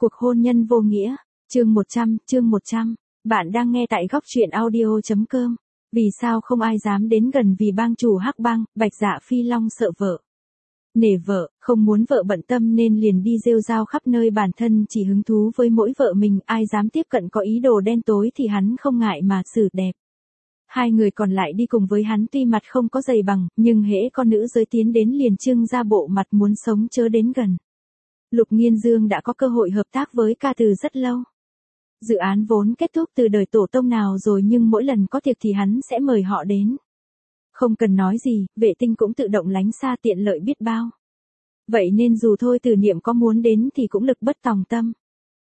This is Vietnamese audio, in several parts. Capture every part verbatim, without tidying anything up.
Cuộc hôn nhân vô nghĩa, chương một trăm, chương một trăm. Bạn đang nghe tại góc truyện audio chấm com. Vì sao không ai dám đến gần vì bang chủ Hắc Bang, Bạch Dạ Phi Long sợ vợ. Nể vợ, không muốn vợ bận tâm nên liền đi rêu rao khắp nơi, bản thân chỉ hứng thú với mỗi vợ mình, ai dám tiếp cận có ý đồ đen tối thì hắn không ngại mà xử đẹp. Hai người còn lại đi cùng với hắn tuy mặt không có dày bằng, nhưng hễ con nữ giới tiến đến liền trưng ra bộ mặt muốn sống chớ đến gần. Lục Nghiên Dương đã có cơ hội hợp tác với ca từ rất lâu. Dự án vốn kết thúc từ đời tổ tông nào rồi, nhưng mỗi lần có tiệc thì hắn sẽ mời họ đến. Không cần nói gì, vệ tinh cũng tự động lánh xa, tiện lợi biết bao. Vậy nên dù thôi Từ Niệm có muốn đến thì cũng lực bất tòng tâm.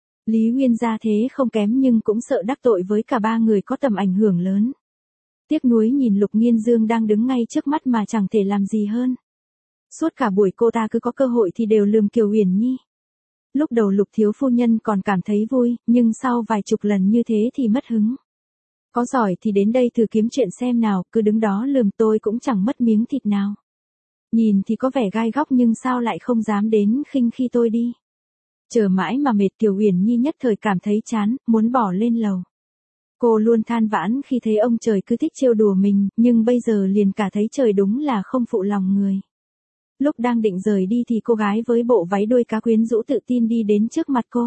Lý Uyên gia thế không kém nhưng cũng sợ đắc tội với cả ba người có tầm ảnh hưởng lớn. Tiếc nuối nhìn Lục Nghiên Dương đang đứng ngay trước mắt mà chẳng thể làm gì hơn. Suốt cả buổi cô ta cứ có cơ hội thì đều lườm Kiều Uyển Nhi. Lúc đầu Lục thiếu phu nhân còn cảm thấy vui, nhưng sau vài chục lần như thế thì mất hứng. Có giỏi thì đến đây thử kiếm chuyện xem nào, cứ đứng đó lườm tôi cũng chẳng mất miếng thịt nào. Nhìn thì có vẻ gai góc nhưng sao lại không dám đến khinh khi tôi đi. Chờ mãi mà mệt, Kiều Uyển Nhi nhất thời cảm thấy chán, muốn bỏ lên lầu. Cô luôn than vãn khi thấy ông trời cứ thích trêu đùa mình, nhưng bây giờ liền cả thấy trời đúng là không phụ lòng người. Lúc đang định rời đi thì cô gái với bộ váy đuôi cá quyến rũ tự tin đi đến trước mặt cô.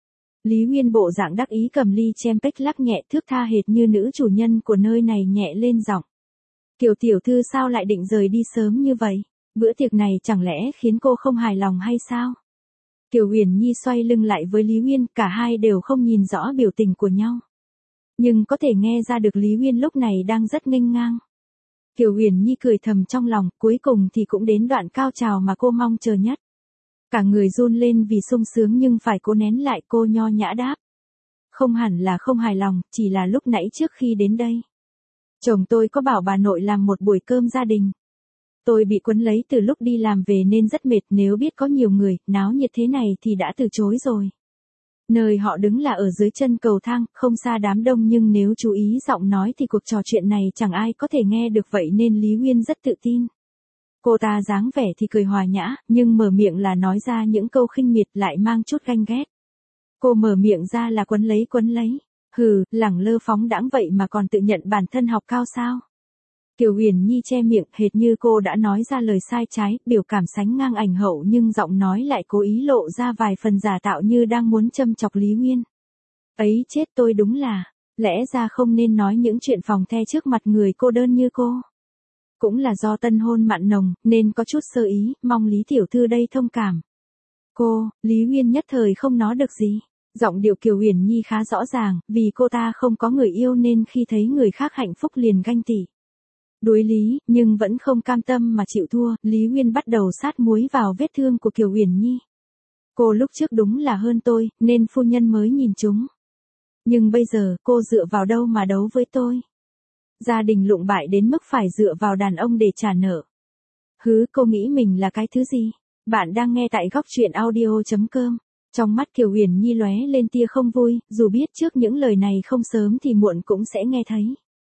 Lý Uyên bộ dạng đắc ý cầm ly champagne lắc nhẹ, thước tha hệt như nữ chủ nhân của nơi này, nhẹ lên giọng. Kiều tiểu thư sao lại định rời đi sớm như vậy? Bữa tiệc này chẳng lẽ khiến cô không hài lòng hay sao? Kiều Uyển Nhi xoay lưng lại với Lý Uyên, cả hai đều không nhìn rõ biểu tình của nhau. Nhưng có thể nghe ra được Lý Uyên lúc này đang rất nghênh ngang. Kiều Uyển Nhi cười thầm trong lòng, cuối cùng thì cũng đến đoạn cao trào mà cô mong chờ nhất. Cả người run lên vì sung sướng nhưng phải cố nén lại, cô nho nhã đáp. Không hẳn là không hài lòng, chỉ là lúc nãy trước khi đến đây. Chồng tôi có bảo bà nội làm một buổi cơm gia đình. Tôi bị quấn lấy từ lúc đi làm về nên rất mệt, nếu biết có nhiều người, náo nhiệt thế này thì đã từ chối rồi. Nơi họ đứng là ở dưới chân cầu thang, không xa đám đông, nhưng nếu chú ý giọng nói thì cuộc trò chuyện này chẳng ai có thể nghe được, vậy nên Lý Uyên rất tự tin. Cô ta dáng vẻ thì cười hòa nhã, nhưng mở miệng là nói ra những câu khinh miệt lại mang chút ganh ghét. Cô mở miệng ra là quấn lấy quấn lấy. Hừ, lẳng lơ phóng đãng vậy mà còn tự nhận bản thân học cao sao? Kiều Uyển Nhi che miệng, hệt như cô đã nói ra lời sai trái, biểu cảm sánh ngang ảnh hậu nhưng giọng nói lại cố ý lộ ra vài phần giả tạo như đang muốn châm chọc Lý Uyên. Ấy chết, tôi đúng là, lẽ ra không nên nói những chuyện phòng the trước mặt người cô đơn như cô. Cũng là do tân hôn mặn nồng, nên có chút sơ ý, mong Lý tiểu thư đây thông cảm. Cô, Lý Uyên nhất thời không nói được gì. Giọng điệu Kiều Uyển Nhi khá rõ ràng, vì cô ta không có người yêu nên khi thấy người khác hạnh phúc liền ganh tị. Đối lý, nhưng vẫn không cam tâm mà chịu thua, Lý Uyên bắt đầu sát muối vào vết thương của Kiều Uyển Nhi. Cô lúc trước đúng là hơn tôi, nên phu nhân mới nhìn chúng. Nhưng bây giờ, cô dựa vào đâu mà đấu với tôi? Gia đình lụng bại đến mức phải dựa vào đàn ông để trả nợ. Hứ, cô nghĩ mình là cái thứ gì? Bạn đang nghe tại góc truyện audio chấm com. Trong mắt Kiều Uyển Nhi lóe lên tia không vui, dù biết trước những lời này không sớm thì muộn cũng sẽ nghe thấy.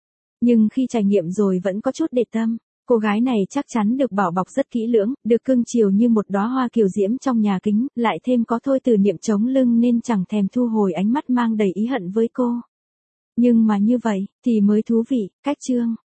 Nhưng khi trải nghiệm rồi vẫn có chút để tâm. Cô gái này chắc chắn được bảo bọc rất kỹ lưỡng, được cưng chiều như một đóa hoa kiều diễm trong nhà kính, lại thêm có thôi Từ Niệm chống lưng nên chẳng thèm thu hồi ánh mắt mang đầy ý hận với cô. Nhưng mà như vậy, thì mới thú vị. Cách chương.